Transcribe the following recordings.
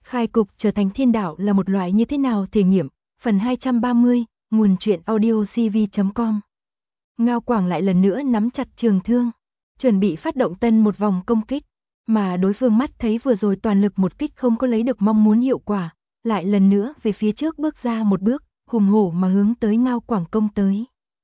Khai cục trở thành thiên đạo là một loại như thế nào thể nghiệm, phần 230, nguồn truyện audio cv.com. Ngao Quảng lại lần nữa nắm chặt trường thương, chuẩn bị phát động tân một vòng công kích, mà đối phương mắt thấy vừa rồi toàn lực một kích không có lấy được mong muốn hiệu quả, lại lần nữa về phía trước bước ra một bước, hùng hổ mà hướng tới Ngao Quảng công tới.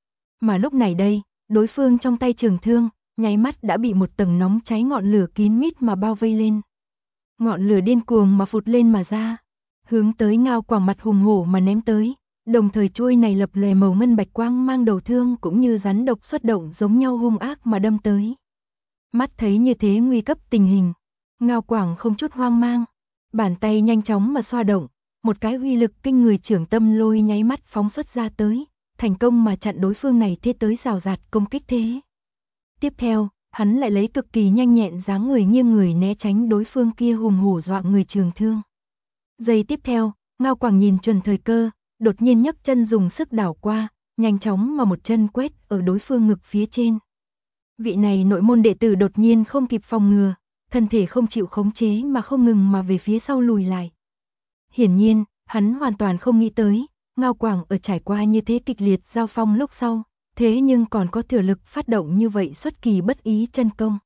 Mà lúc này đây, đối phương trong tay trường thương, nháy mắt đã bị một tầng nóng cháy ngọn lửa kín mít mà bao vây lên. Ngọn lửa điên cuồng mà phụt lên mà ra, hướng tới Ngao Quảng mặt hùng hổ mà ném tới, đồng thời chuôi này lập lòe màu ngân bạch quang mang đầu thương cũng như rắn độc xuất động giống nhau hung ác mà đâm tới. Mắt thấy như thế nguy cấp tình hình, Ngao Quảng không chút hoang mang, bàn tay nhanh chóng mà xoa động, một cái uy lực kinh người trưởng tâm lôi nháy mắt phóng xuất ra tới, thành công mà chặn đối phương này thế tới rào rạt công kích thế. Tiếp theo, hắn lại lấy cực kỳ nhanh nhẹn dáng người nghiêng người né tránh đối phương kia hùng hổ dọa người trường thương. Giây tiếp theo, Ngao Quảng nhìn chuẩn thời cơ, đột nhiên nhấc chân dùng sức đảo qua, nhanh chóng mà một chân quét ở đối phương ngực phía trên. Vị này nội môn đệ tử đột nhiên không kịp phòng ngừa, thân thể không chịu khống chế mà không ngừng mà về phía sau lùi lại. Hiển nhiên, hắn hoàn toàn không nghĩ tới, Ngao Quảng ở trải qua như thế kịch liệt giao phong lúc sau, thế nhưng còn có thừa lực phát động như vậy xuất kỳ bất ý chân công.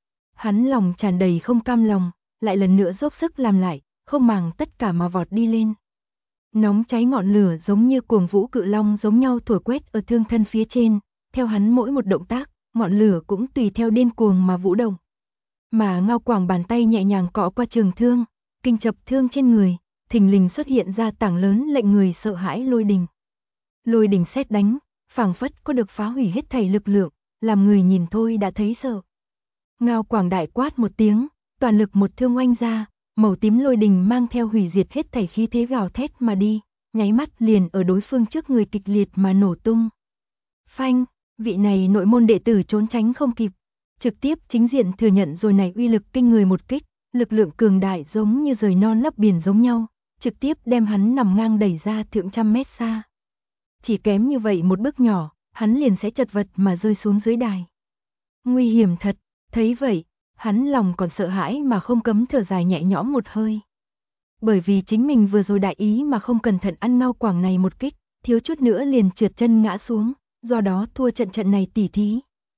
Hắn lòng tràn đầy không cam lòng, lại lần nữa dốc sức làm lại, không màng tất cả mà vọt đi lên. Nóng cháy ngọn lửa giống như cuồng vũ cự long giống nhau thổi quét ở thương thân phía trên, theo hắn mỗi một động tác, ngọn lửa cũng tùy theo điên cuồng mà vũ động. Mà Ngao Quảng bàn tay nhẹ nhàng cọ qua trường thương, kinh chập thương trên người, thình lình xuất hiện ra tảng lớn lệnh người sợ hãi lôi đình. Lôi đình sét đánh, phảng phất có được phá hủy hết thảy lực lượng, làm người nhìn thôi đã thấy sợ. Ngao Quảng đại quát một tiếng, toàn lực một thương oanh ra, màu tím lôi đình mang theo hủy diệt hết thảy khí thế gào thét mà đi, nháy mắt liền ở đối phương trước người kịch liệt mà nổ tung. Phanh, vị này nội môn đệ tử trốn tránh không kịp, trực tiếp chính diện thừa nhận rồi này uy lực kinh người một kích, lực lượng cường đại giống như rời non lấp biển giống nhau, trực tiếp đem hắn nằm ngang đẩy ra thượng trăm mét xa. Chỉ kém như vậy một bước nhỏ, hắn liền sẽ chật vật mà rơi xuống dưới đài. Nguy hiểm thật, thấy vậy, hắn lòng còn sợ hãi mà không cấm thở dài nhẹ nhõm một hơi. Bởi vì chính mình vừa rồi đại ý mà không cẩn thận ăn Ngao Quảng này một kích, thiếu chút nữa liền trượt chân ngã xuống, do đó thua trận này tỉ thí.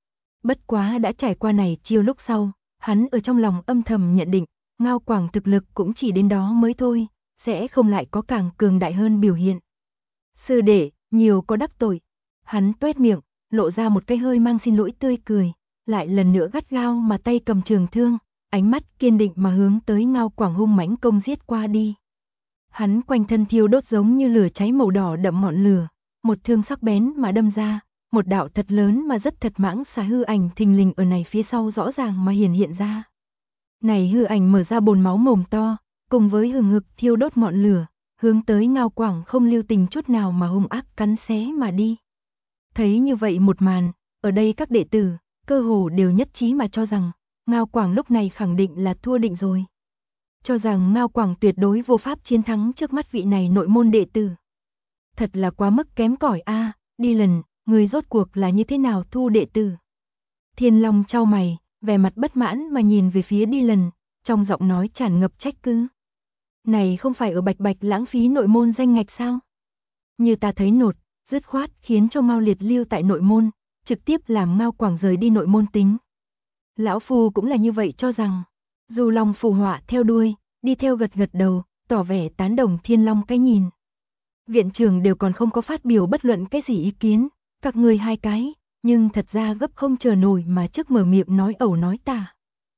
Bất quá đã trải qua này chiêu lúc sau, hắn ở trong lòng âm thầm nhận định, Ngao Quảng thực lực cũng chỉ đến đó mới thôi, sẽ không lại có càng cường đại hơn biểu hiện. Sư đệ, nhiều có đắc tội. Hắn tuét miệng, lộ ra một cái hơi mang xin lỗi tươi cười, lại lần nữa gắt gao mà tay cầm trường thương, ánh mắt kiên định mà hướng tới Ngao Quảng hung mãnh công giết qua đi. Hắn quanh thân thiêu đốt giống như lửa cháy màu đỏ đậm ngọn lửa, một thương sắc bén mà đâm ra, một đạo thật lớn mà rất thật mãng xà hư ảnh thình lình ở này phía sau rõ ràng mà hiện ra. Này hư ảnh mở ra bồn máu mồm to, cùng với hừng hực thiêu đốt ngọn lửa, hướng tới Ngao Quảng không lưu tình chút nào mà hung ác cắn xé mà đi. Thấy như vậy một màn, ở đây các đệ tử, cơ hồ đều nhất trí mà cho rằng, Ngao Quảng lúc này khẳng định là thua định rồi. Cho rằng Ngao Quảng tuyệt đối vô pháp chiến thắng trước mắt vị này nội môn đệ tử. Thật là quá mức kém cỏi a, đi lần, người rốt cuộc là như thế nào thu đệ tử. Thiên Long chau mày, vẻ mặt bất mãn mà nhìn về phía đi lần, trong giọng nói tràn ngập trách cứ. Này không phải ở bạch bạch lãng phí nội môn danh ngạch sao? Như ta thấy nột, dứt khoát khiến cho Ngao Liệt lưu tại nội môn, trực tiếp làm Ngao Quảng rời đi nội môn tính. Lão Phu cũng là như vậy cho rằng, dù lòng phù họa theo đuôi, đi theo gật gật đầu, tỏ vẻ tán đồng Thiên Long cái nhìn. Viện trưởng đều còn không có phát biểu bất luận cái gì ý kiến, các người hai cái, nhưng thật ra gấp không chờ nổi mà trước mở miệng nói ẩu nói tả.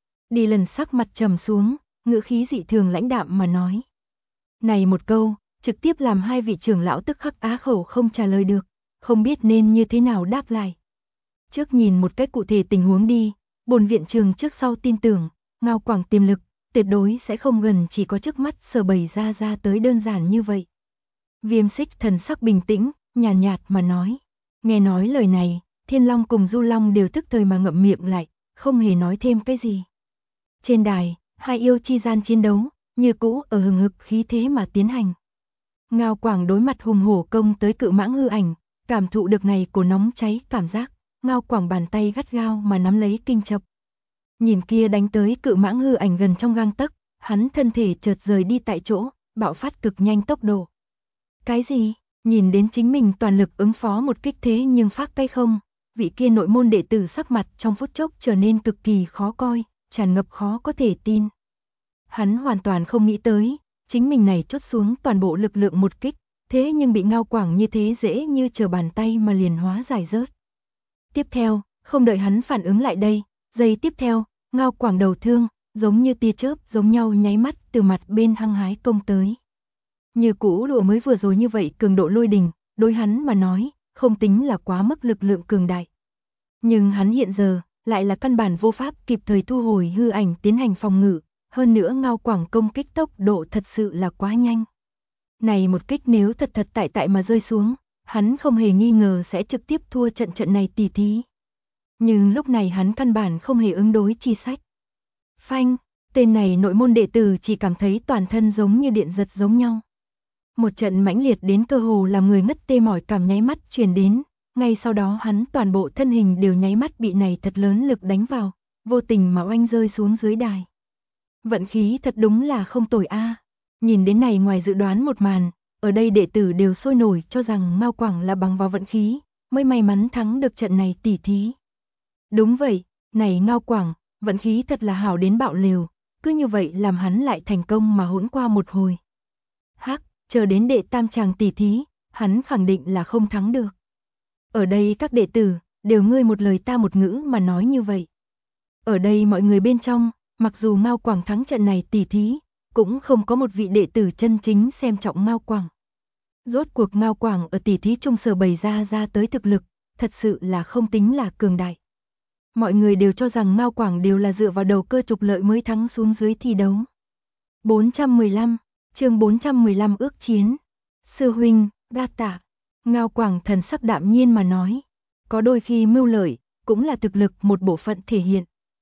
Đi lần sắc mặt trầm xuống, ngữ khí dị thường lãnh đạm mà nói. Này một câu, trực tiếp làm hai vị trưởng lão tức khắc á khẩu không trả lời được, không biết nên như thế nào đáp lại. Trước nhìn một cách cụ thể tình huống đi, bổn viện trưởng trước sau tin tưởng, Ngao Quảng tiềm lực, tuyệt đối sẽ không gần chỉ có trước mắt sở bày ra tới đơn giản như vậy. Viêm Xích thần sắc bình tĩnh, nhàn nhạt mà nói. Nghe nói lời này, Thiên Long cùng Du Long đều tức thời mà ngậm miệng lại, không hề nói thêm cái gì. Trên đài, hai yêu chi gian chiến đấu, như cũ ở hừng hực khí thế mà tiến hành. Ngao Quảng đối mặt hùng hổ công tới cự mãng hư ảnh, cảm thụ được này của nóng cháy cảm giác, Ngao Quảng bàn tay gắt gao mà nắm lấy kinh chập. Nhìn kia đánh tới cự mãng hư ảnh gần trong gang tấc, Hắn thân thể chợt rời đi tại chỗ, bạo phát cực nhanh tốc độ. Cái gì? Nhìn đến chính mình toàn lực ứng phó một kích thế nhưng phát cái không, vị kia nội môn đệ tử sắc mặt trong phút chốc trở nên cực kỳ khó coi, tràn ngập khó có thể tin. Hắn hoàn toàn không nghĩ tới, chính mình này chốt xuống toàn bộ lực lượng một kích, thế nhưng bị Ngao Quảng như thế dễ như trở bàn tay mà liền hóa giải rớt. Tiếp theo, không đợi hắn phản ứng lại đây, giây tiếp theo, Ngao Quảng đầu thương, giống như tia chớp giống nhau nháy mắt từ mặt bên hăng hái công tới. Như cũ lụa mới vừa rồi như vậy cường độ lôi đình, đối hắn mà nói, không tính là quá mức lực lượng cường đại. Nhưng hắn hiện giờ, lại là căn bản vô pháp kịp thời thu hồi hư ảnh tiến hành phòng ngự, hơn nữa Ngao Quảng công kích tốc độ thật sự là quá nhanh. Này một kích nếu thật tại mà rơi xuống, hắn không hề nghi ngờ sẽ trực tiếp thua trận này tỉ thí. Nhưng lúc này hắn căn bản không hề ứng đối chi sách. Phanh, tên này nội môn đệ tử chỉ cảm thấy toàn thân giống như điện giật giống nhau. Một trận mãnh liệt đến cơ hồ làm người ngất tê mỏi cảm nháy mắt truyền đến, ngay sau đó hắn toàn bộ thân hình đều nháy mắt bị này thật lớn lực đánh vào, vô tình mà oanh rơi xuống dưới đài. Vận khí thật đúng là không tồi a. Nhìn đến này ngoài dự đoán một màn, ở đây đệ tử đều sôi nổi cho rằng Ngao Quảng là bằng vào vận khí, mới may mắn thắng được trận này tỉ thí. Đúng vậy, này Ngao Quảng, vận khí thật là hảo đến bạo liều, cứ như vậy làm hắn lại thành công mà hỗn qua một hồi. Hắc, chờ đến đệ tam chàng tỉ thí, hắn khẳng định là không thắng được. Ở đây các đệ tử, đều ngươi một lời ta một ngữ mà nói như vậy. Ở đây mọi người bên trong, mặc dù Ngao Quảng thắng trận này tỉ thí, cũng không có một vị đệ tử chân chính xem trọng Ngao Quảng. Rốt cuộc Ngao Quảng ở tỉ thí trung sở bày ra tới thực lực, thật sự là không tính là cường đại. Mọi người đều cho rằng Ngao Quảng đều là dựa vào đầu cơ trục lợi mới thắng xuống dưới thi đấu. 415, chương 415 ước chiến. Sư huynh, đa tạ. Ngao Quảng thần sắc đạm nhiên mà nói. Có đôi khi mưu lợi, cũng là thực lực một bộ phận thể hiện.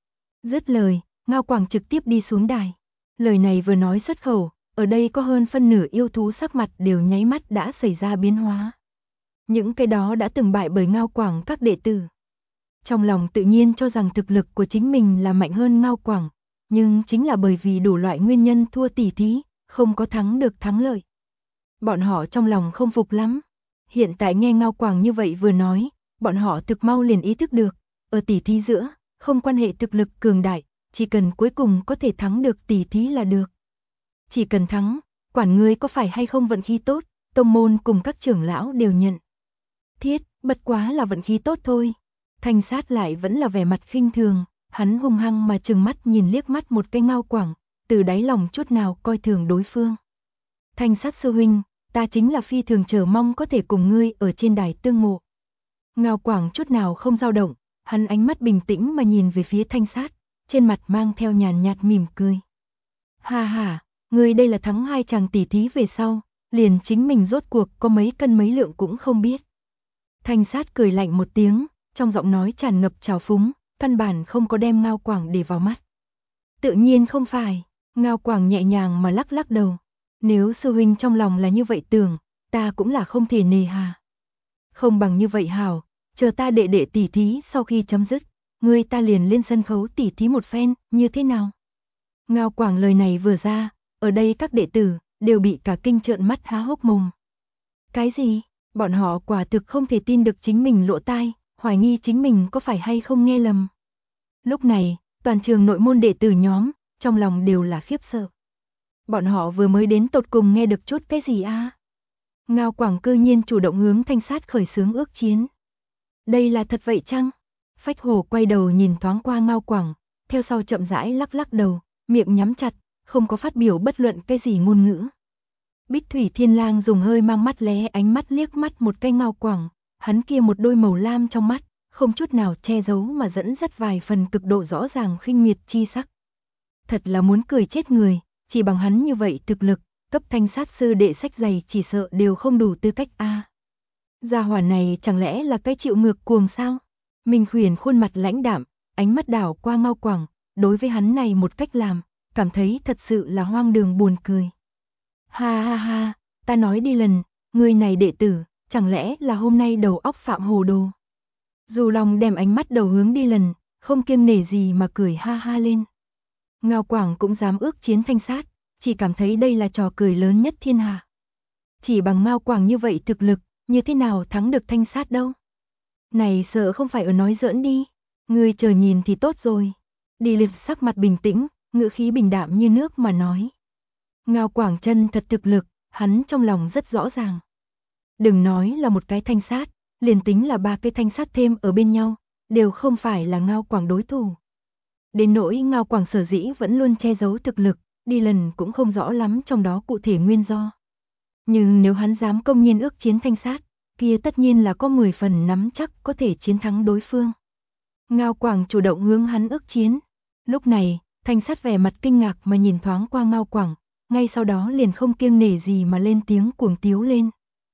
Dứt lời, Ngao Quảng trực tiếp đi xuống đài. Lời này vừa nói xuất khẩu, ở đây có hơn phân nửa yêu thú sắc mặt đều nháy mắt đã xảy ra biến hóa. Những cái đó đã từng bại bởi Ngao Quảng các đệ tử. Trong lòng tự nhiên cho rằng thực lực của chính mình là mạnh hơn Ngao Quảng, nhưng chính là bởi vì đủ loại nguyên nhân thua tỉ thí, không có thắng được thắng lợi. Bọn họ trong lòng không phục lắm. Hiện tại nghe Ngao Quảng như vậy vừa nói, bọn họ thực mau liền ý thức được, ở tỉ thí giữa, không quan hệ thực lực cường đại, chỉ cần cuối cùng có thể thắng được tỉ thí là được. Chỉ cần thắng, quản ngươi có phải hay không vận khí tốt, tông môn cùng các trưởng lão đều nhận. Thiết, bất quá là vận khí tốt thôi. Thanh Sát lại vẫn là vẻ mặt khinh thường, hắn hung hăng mà trừng mắt nhìn liếc mắt một cái Ngao Quảng, từ đáy lòng chút nào coi thường đối phương. Thanh Sát sư huynh, ta chính là phi thường chờ mong có thể cùng ngươi ở trên đài tương ngộ. Ngao Quảng chút nào không dao động, hắn ánh mắt bình tĩnh mà nhìn về phía Thanh Sát, trên mặt mang theo nhàn nhạt mỉm cười. Ha ha, ngươi đây là thắng 2 chàng tỉ thí về sau, liền chính mình rốt cuộc có mấy cân mấy lượng cũng không biết. Thanh Sát cười lạnh một tiếng, trong giọng nói tràn ngập trào phúng, căn bản không có đem Ngao Quảng để vào mắt. Tự nhiên không phải, Ngao Quảng nhẹ nhàng mà lắc lắc đầu. Nếu sư huynh trong lòng là như vậy tưởng, ta cũng là không thể nề hà. Không bằng như vậy hảo, chờ ta đệ tỉ thí sau khi chấm dứt, ngươi ta liền lên sân khấu tỉ thí một phen, như thế nào? Ngao Quảng lời này vừa ra, ở đây các đệ tử đều bị cả kinh trợn mắt há hốc mồm. Cái gì? Bọn họ quả thực không thể tin được chính mình lỗ tai, hoài nghi chính mình có phải hay không nghe lầm. Lúc này, toàn trường nội môn đệ tử nhóm, trong lòng đều là khiếp sợ. Bọn họ vừa mới đến tột cùng nghe được chút cái gì a? Ngao Quảng cư nhiên chủ động hướng Thanh Sát khởi xướng ước chiến. Đây là thật vậy chăng? Phách Hổ quay đầu nhìn thoáng qua Ngao Quảng, theo sau chậm rãi lắc lắc đầu, miệng nhắm chặt, không có phát biểu bất luận cái gì ngôn ngữ. Bích Thủy Thiên Lang dùng hơi mang mắt lé ánh mắt liếc mắt một cái Ngao Quảng, hắn kia một đôi màu lam trong mắt, không chút nào che giấu mà dẫn dắt vài phần cực độ rõ ràng khinh miệt chi sắc. Thật là muốn cười chết người, chỉ bằng hắn như vậy thực lực, cấp Thanh Sát sư đệ sách giày chỉ sợ đều không đủ tư cách a. Gia hỏa này chẳng lẽ là cái chịu ngược cuồng sao? Minh Khuyển khuôn mặt lãnh đạm, ánh mắt đảo qua Ngao Quảng, đối với hắn này một cách làm, cảm thấy thật sự là hoang đường buồn cười. Ha ha ha, ta nói đi lần, người này đệ tử, chẳng lẽ là hôm nay đầu óc phạm hồ đồ. Dù lòng đem ánh mắt đầu hướng đi lần, không kiêng nể gì mà cười ha ha lên. Ngao Quảng cũng dám ước chiến Thanh Sát, chỉ cảm thấy đây là trò cười lớn nhất thiên hạ. Chỉ bằng Ngao Quảng như vậy thực lực, như thế nào thắng được Thanh Sát đâu. Này sợ không phải ở nói giỡn đi, ngươi chờ nhìn thì tốt rồi. Đi Liệt sắc mặt bình tĩnh, ngữ khí bình đạm như nước mà nói. Ngao Quảng chân thật thực lực, hắn trong lòng rất rõ ràng. Đừng nói là một cái Thanh Sát, liền tính là 3 cái Thanh Sát thêm ở bên nhau, đều không phải là Ngao Quảng đối thủ. Đến nỗi Ngao Quảng sở dĩ vẫn luôn che giấu thực lực, đi lần cũng không rõ lắm trong đó cụ thể nguyên do. Nhưng nếu hắn dám công nhiên ước chiến Thanh Sát, kia tất nhiên là có 10 phần nắm chắc có thể chiến thắng đối phương. Ngao Quảng chủ động hướng hắn ước chiến. Lúc này, Thanh Sát vẻ mặt kinh ngạc mà nhìn thoáng qua Ngao Quảng, ngay sau đó liền không kiêng nể gì mà lên tiếng cuồng tiếu lên.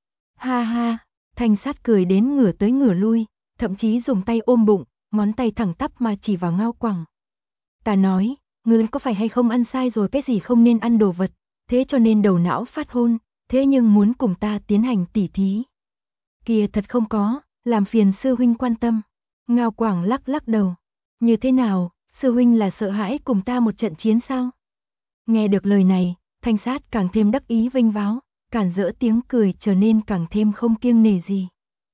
Ha ha, Thanh Sát cười đến ngửa tới ngửa lui, thậm chí dùng tay ôm bụng, ngón tay thẳng tắp mà chỉ vào Ngao Quảng. Ta nói, ngươi có phải hay không ăn sai rồi cái gì không nên ăn đồ vật, thế cho nên đầu não phát hôn, thế nhưng muốn cùng ta tiến hành tỉ thí. Kìa thật không có, làm phiền sư huynh quan tâm. Ngao Quảng lắc lắc đầu. Như thế nào, sư huynh là sợ hãi cùng ta một trận chiến sao? Nghe được lời này, Thanh Sát càng thêm đắc ý vênh váo, cản rỡ tiếng cười trở nên càng thêm không kiêng nể gì.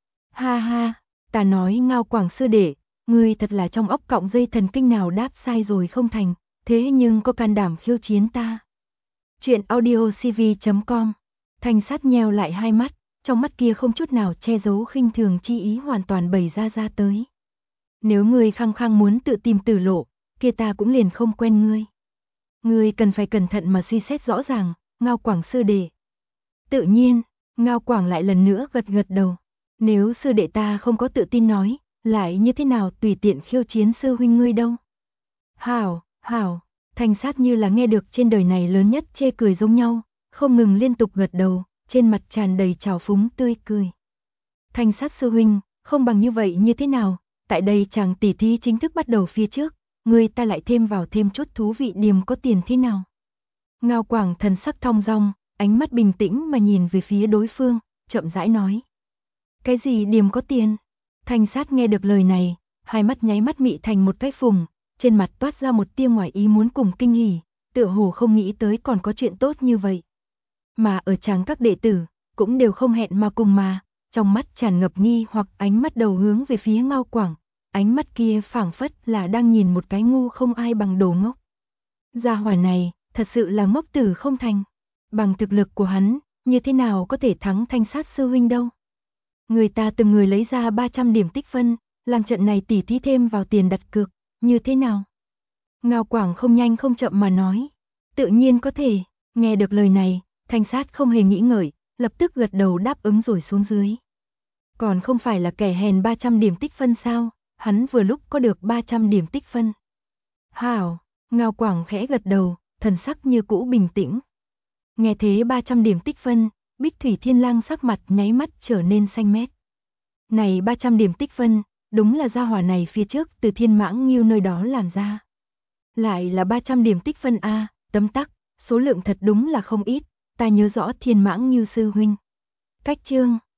Ha ha, ta nói Ngao Quảng sư đệ, ngươi thật là trong óc cọng dây thần kinh nào đáp sai rồi không thành, thế nhưng có can đảm khiêu chiến ta. Chuyện audiocv.com. Thanh Sát nheo lại hai mắt, trong mắt kia không chút nào che giấu khinh thường chi ý hoàn toàn bày ra tới. Nếu ngươi khăng khăng muốn tự tìm tử lộ, kia ta cũng liền không quen ngươi. Ngươi cần phải cẩn thận mà suy xét rõ ràng, Ngao Quảng sư đệ. Tự nhiên, Ngao Quảng lại lần nữa gật gật đầu. Nếu sư đệ ta không có tự tin nói, lại như thế nào tùy tiện khiêu chiến sư huynh ngươi đâu. Hảo, hảo, Thanh Sát như là nghe được trên đời này lớn nhất chê cười giống nhau, không ngừng liên tục gật đầu, trên mặt tràn đầy trào phúng tươi cười. Thanh Sát sư huynh, không bằng như vậy như thế nào, tại đây chàng tỉ thí chính thức bắt đầu phía trước, người ta lại thêm vào thêm chút thú vị điểm có tiền thế nào. Ngao Quảng thần sắc thong dong, ánh mắt bình tĩnh mà nhìn về phía đối phương, chậm rãi nói. Cái gì điểm có tiền? Thanh Sát nghe được lời này, hai mắt nháy mắt mị thành một cái phùng, trên mặt toát ra một tia ngoài ý muốn cùng kinh hỉ, tựa hồ không nghĩ tới còn có chuyện tốt như vậy. Mà ở tràng các đệ tử, cũng đều không hẹn mà cùng mà, trong mắt tràn ngập nghi hoặc ánh mắt đầu hướng về phía Ngao Quảng, ánh mắt kia phảng phất là đang nhìn một cái ngu không ai bằng đồ ngốc. Gia hỏa này, thật sự là ngốc tử không thành. Bằng thực lực của hắn, như thế nào có thể thắng Thanh Sát sư huynh đâu. Người ta từng người lấy ra 300 điểm tích phân, làm trận này tỉ thí thêm vào tiền đặt cược, như thế nào? Ngao Quảng không nhanh không chậm mà nói. Tự nhiên có thể, nghe được lời này, Thanh Sát không hề nghĩ ngợi, lập tức gật đầu đáp ứng rồi xuống dưới. Còn không phải là kẻ hèn 300 điểm tích phân sao, hắn vừa lúc có được 300 điểm tích phân. Hảo, Ngao Quảng khẽ gật đầu, thần sắc như cũ bình tĩnh. Nghe thế 300 điểm tích phân, Bích Thủy Thiên Lang sắc mặt nháy mắt trở nên xanh mét. Này 300 điểm tích phân, đúng là gia hỏa này phía trước từ Thiên Mãng Ngưu nơi đó làm ra. Lại là 300 điểm tích phân a, tấm tắc, số lượng thật đúng là không ít, ta nhớ rõ Thiên Mãng Ngưu sư huynh. Cách chương